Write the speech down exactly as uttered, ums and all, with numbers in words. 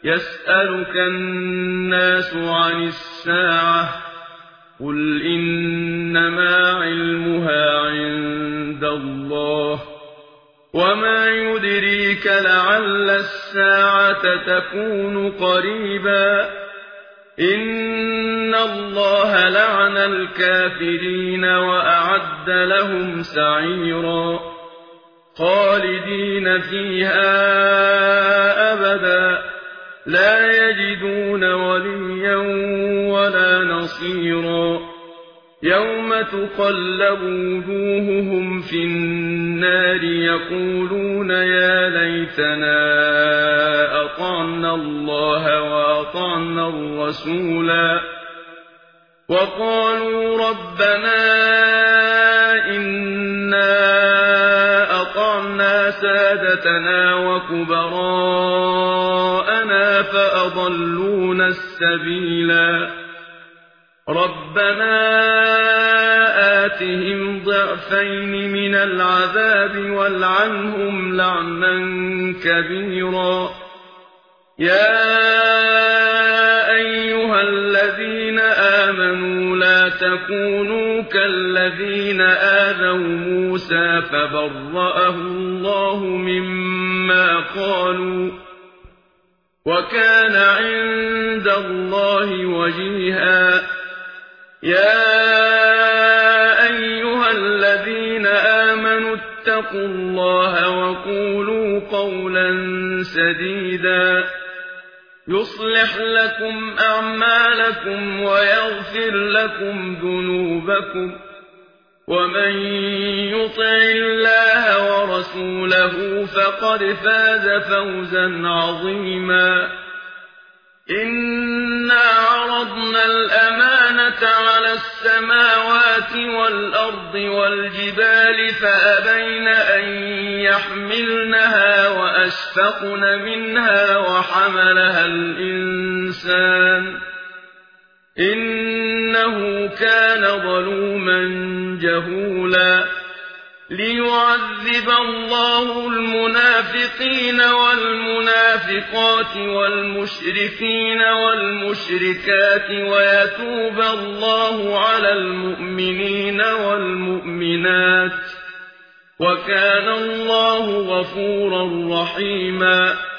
يسألك الناس عن الساعة قل إنما علمها عند الله وما يدريك لعل الساعة تكون قريبا إن الله لعن الكافرين وأعد لهم سعيرا خالدين فيها أبدا لا يجدون وليا ولا نصيرا يوم تقلب وجوههم في النار يقولون يا ليتنا أطعنا الله وأطعنا الرسولا وقالوا ربنا إنا أطعنا سادتنا وكبراءنا فأضلونا السبيلا ربنا آتهم ضعفين من العذاب والعنهم لعنا كبيرا يا أيها الذين آمنوا لا تكونوا كالذين آذوا موسى فبرأه الله مما قالوا وكان عند الله وجيها يا أيها الذين آمنوا اتقوا الله وقولوا قولا سديدا يصلح لكم أعمالكم ويغفر لكم ذنوبكم ومن يطع الله ورسوله فقد فاز فوزا عظيما إنا عرضنا الأمانة على السماوات والأرض والجبال فأبين أن يحملنها وأشفقن منها وحملها الإنسان إنه كان ظلوما جهولا ليعذب الله المنافقين والمنافقات والمشركين والمشركات ويتوب الله على المؤمنين والمؤمنات وكان الله غفورا رحيما